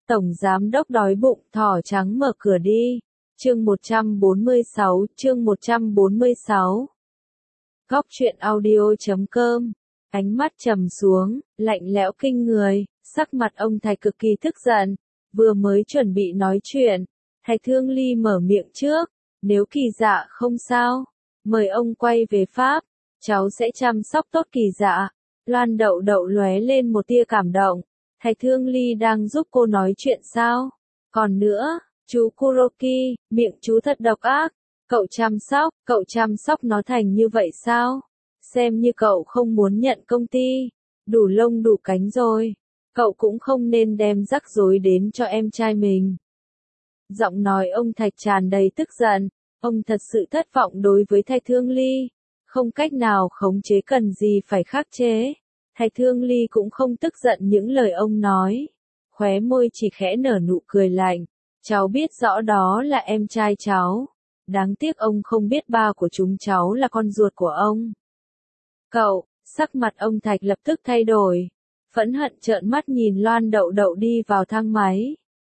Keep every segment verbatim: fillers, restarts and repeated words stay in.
Tổng giám đốc đói bụng, thỏ trắng mở cửa đi. Chương một trăm bốn mươi sáu, chương một trăm bốn mươi sáu. Góc truyện audio chấm com. Ánh mắt trầm xuống, lạnh lẽo kinh người, sắc mặt ông Thạch cực kỳ tức giận, vừa mới chuẩn bị nói chuyện, Thạch Thương Ly mở miệng trước, nếu Kỳ Dạ không sao, mời ông quay về Pháp, cháu sẽ chăm sóc tốt Kỳ Dạ. Loan Đậu Đậu lóe lên một tia cảm động, Thạch Thương Ly đang giúp cô nói chuyện sao? Còn nữa, chú Kuroki, miệng chú thật độc ác, cậu chăm sóc, cậu chăm sóc nó thành như vậy sao? Xem như cậu không muốn nhận công ty, đủ lông đủ cánh rồi, cậu cũng không nên đem rắc rối đến cho em trai mình. Giọng nói ông Thạch tràn đầy tức giận, ông thật sự thất vọng đối với Thạch Thương Ly, không cách nào khống chế cần gì phải khắc chế. Thạch Thương Ly cũng không tức giận những lời ông nói, khóe môi chỉ khẽ nở nụ cười lạnh, cháu biết rõ đó là em trai cháu, đáng tiếc ông không biết ba của chúng cháu là con ruột của ông. Cậu, sắc mặt ông Thạch lập tức thay đổi, phẫn hận trợn mắt nhìn Loan Đậu Đậu đi vào thang máy.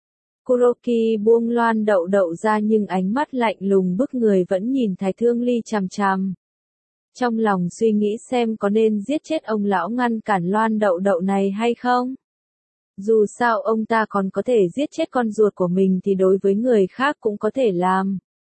Kuroki buông Loan Đậu Đậu ra nhưng ánh mắt lạnh lùng bức người vẫn nhìn Thạch Thương Ly chằm chằm. Trong lòng suy nghĩ xem có nên giết chết ông lão ngăn cản Loan Đậu Đậu này hay không? Dù sao ông ta còn có thể giết chết con ruột của mình thì đối với người khác cũng có thể làm.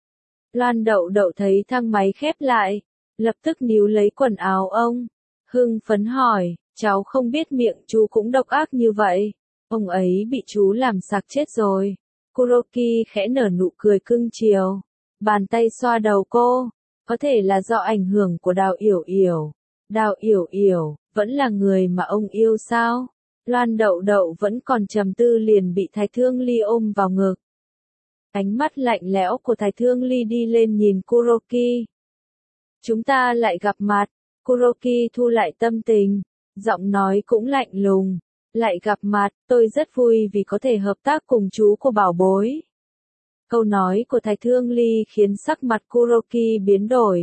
Loan Đậu Đậu thấy thang máy khép lại, lập tức níu lấy quần áo ông, hưng phấn hỏi, cháu không biết miệng chú cũng độc ác như vậy, ông ấy bị chú làm sặc chết rồi. Kuroki khẽ nở nụ cười cưng chiều, bàn tay xoa đầu cô, có thể là do ảnh hưởng của Đào Yểu Yểu. Đào Yểu Yểu, vẫn là người mà ông yêu sao? Loan Đậu Đậu vẫn còn trầm tư liền bị Thạch Thương Ly ôm vào ngực. Ánh mắt lạnh lẽo của Thạch Thương Ly đi lên nhìn Kuroki. Chúng ta lại gặp mặt, Kuroki thu lại tâm tình, giọng nói cũng lạnh lùng. Lại gặp mặt, tôi rất vui vì có thể hợp tác cùng chú của bảo bối. Câu nói của Thạch Thương Ly khiến sắc mặt Kuroki biến đổi.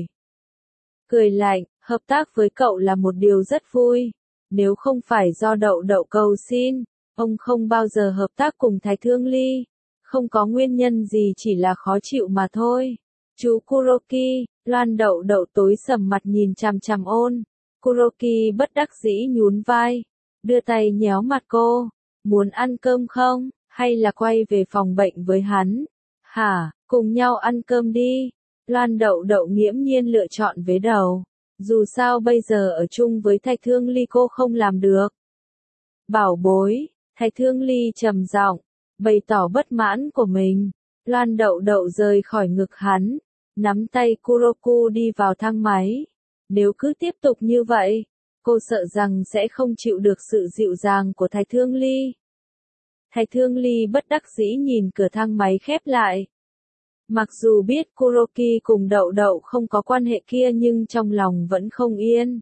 Cười lạnh, hợp tác với cậu là một điều rất vui. Nếu không phải do Đậu Đậu cầu xin, ông không bao giờ hợp tác cùng Thạch Thương Ly. Không có nguyên nhân gì, chỉ là khó chịu mà thôi. Chú Kuroki, Loan Đậu Đậu tối sầm mặt nhìn chằm chằm ôn. Kuroki bất đắc dĩ nhún vai, đưa tay nhéo mặt cô. Muốn ăn cơm không, hay là quay về phòng bệnh với hắn? Hả, cùng nhau ăn cơm đi. Loan Đậu Đậu nghiễm nhiên lựa chọn vế đầu. Dù sao bây giờ ở chung với Thạch Thương Ly cô không làm được. Bảo bối, Thạch Thương Ly trầm giọng, bày tỏ bất mãn của mình. Loan Đậu Đậu rời khỏi ngực hắn, nắm tay Kuroku đi vào thang máy. Nếu cứ tiếp tục như vậy, cô sợ rằng sẽ không chịu được sự dịu dàng của Thạch Thương Ly. Thạch Thương Ly bất đắc dĩ nhìn cửa thang máy khép lại. Mặc dù biết Kuroki cùng Đậu Đậu không có quan hệ kia nhưng trong lòng vẫn không yên.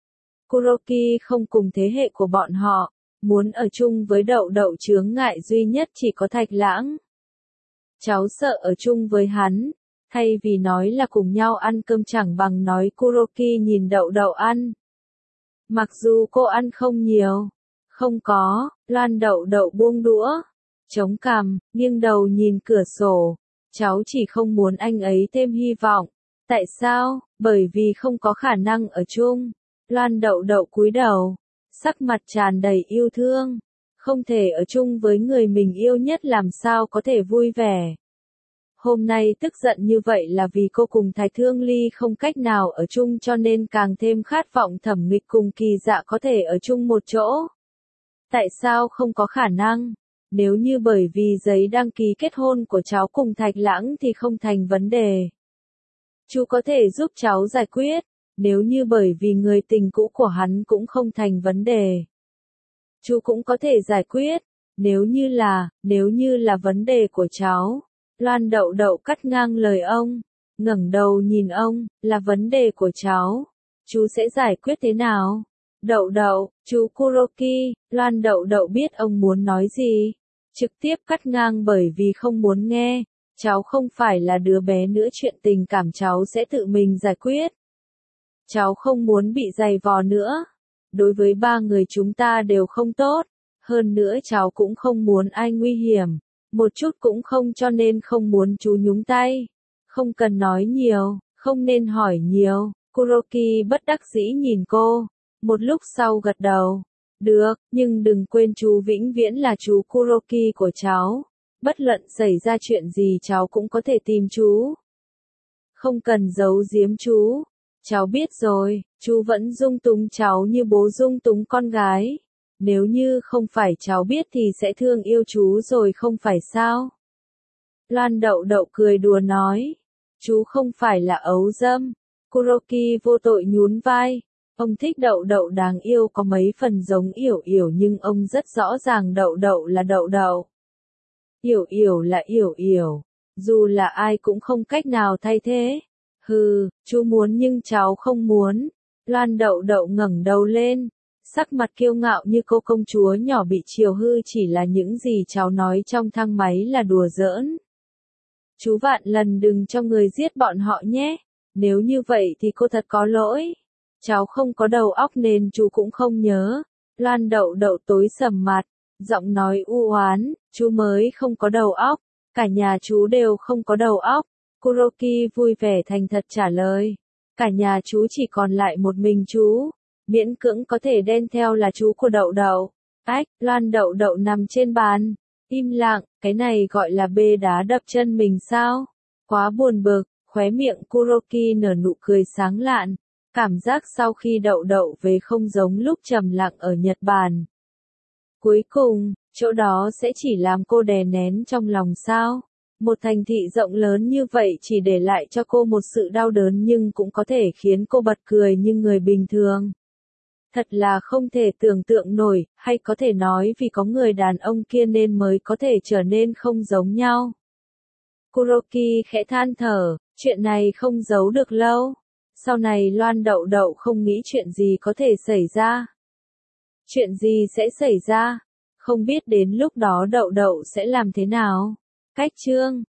Kuroki không cùng thế hệ của bọn họ, muốn ở chung với Đậu Đậu chướng ngại duy nhất chỉ có Thạch Lãng. Cháu sợ ở chung với hắn, thay vì nói là cùng nhau ăn cơm chẳng bằng nói Kuroki nhìn Đậu Đậu ăn. Mặc dù cô ăn không nhiều. Không có, Loan Đậu Đậu buông đũa, chống cằm, nghiêng đầu nhìn cửa sổ. Cháu chỉ không muốn anh ấy thêm hy vọng. Tại sao? Bởi vì không có khả năng ở chung. Loan Đậu Đậu cúi đầu, sắc mặt tràn đầy yêu thương. Không thể ở chung với người mình yêu nhất làm sao có thể vui vẻ. Hôm nay tức giận như vậy là vì cô cùng Thạch Thương Ly không cách nào ở chung cho nên càng thêm khát vọng Thẩm Nghịch cùng Kỳ Dạ có thể ở chung một chỗ. Tại sao không có khả năng? Nếu như bởi vì giấy đăng ký kết hôn của cháu cùng Thạch Lãng thì không thành vấn đề. Chú có thể giúp cháu giải quyết, nếu như bởi vì người tình cũ của hắn cũng không thành vấn đề. Chú cũng có thể giải quyết, nếu như là, nếu như là vấn đề của cháu. Loan Đậu Đậu cắt ngang lời ông, ngẩng đầu nhìn ông, là vấn đề của cháu. Chú sẽ giải quyết thế nào? Đậu Đậu, chú Kuroki, Loan Đậu Đậu biết ông muốn nói gì. Trực tiếp cắt ngang bởi vì không muốn nghe. Cháu không phải là đứa bé nữa, chuyện tình cảm cháu sẽ tự mình giải quyết. Cháu không muốn bị giày vò nữa. Đối với ba người chúng ta đều không tốt. Hơn nữa cháu cũng không muốn ai nguy hiểm. Một chút cũng không, cho nên không muốn chú nhúng tay. Không cần nói nhiều, không nên hỏi nhiều. Kuroki bất đắc dĩ nhìn cô. Một lúc sau gật đầu. Được, nhưng đừng quên chú vĩnh viễn là chú Kuroki của cháu. Bất luận xảy ra chuyện gì cháu cũng có thể tìm chú. Không cần giấu giếm chú. Cháu biết rồi, chú vẫn dung túng cháu như bố dung túng con gái. Nếu như không phải cháu biết thì sẽ thương yêu chú rồi không phải sao? Loan Đậu Đậu cười đùa nói. Chú không phải là ấu dâm. Kuroki vô tội nhún vai. Ông thích Đậu Đậu đáng yêu, có mấy phần giống Yểu Yểu, nhưng ông rất rõ ràng Đậu Đậu là Đậu Đậu. Yểu Yểu là Yểu Yểu. Dù là ai cũng không cách nào thay thế. Hừ, chú muốn nhưng cháu không muốn. Loan Đậu Đậu ngẩng đầu lên. Sắc mặt kiêu ngạo như cô công chúa nhỏ bị chiều hư, chỉ là những gì cháu nói trong thang máy là đùa giỡn. Chú vạn lần đừng cho người giết bọn họ nhé. Nếu như vậy thì cô thật có lỗi. Cháu không có đầu óc nên chú cũng không nhớ. Loan Đậu Đậu tối sầm mặt, giọng nói u oán, chú mới không có đầu óc. Cả nhà chú đều không có đầu óc. Kuroki vui vẻ thành thật trả lời. Cả nhà chú chỉ còn lại một mình chú. Miễn cưỡng có thể đen theo là chú của Đậu Đậu. Ách, Loan Đậu Đậu nằm trên bàn. Im lặng, cái này gọi là bê đá đập chân mình sao? Quá buồn bực, khóe miệng Kuroki nở nụ cười sáng lạn. Cảm giác sau khi Đậu Đậu về không giống lúc trầm lặng ở Nhật Bản. Cuối cùng, chỗ đó sẽ chỉ làm cô đè nén trong lòng sao? Một thành thị rộng lớn như vậy chỉ để lại cho cô một sự đau đớn nhưng cũng có thể khiến cô bật cười như người bình thường. Thật là không thể tưởng tượng nổi, hay có thể nói vì có người đàn ông kia nên mới có thể trở nên không giống nhau. Kuroki khẽ than thở, chuyện này không giấu được lâu. Sau này Loan Đậu Đậu không nghĩ chuyện gì có thể xảy ra. Chuyện gì sẽ xảy ra? Không biết đến lúc đó Đậu Đậu sẽ làm thế nào? Cách chương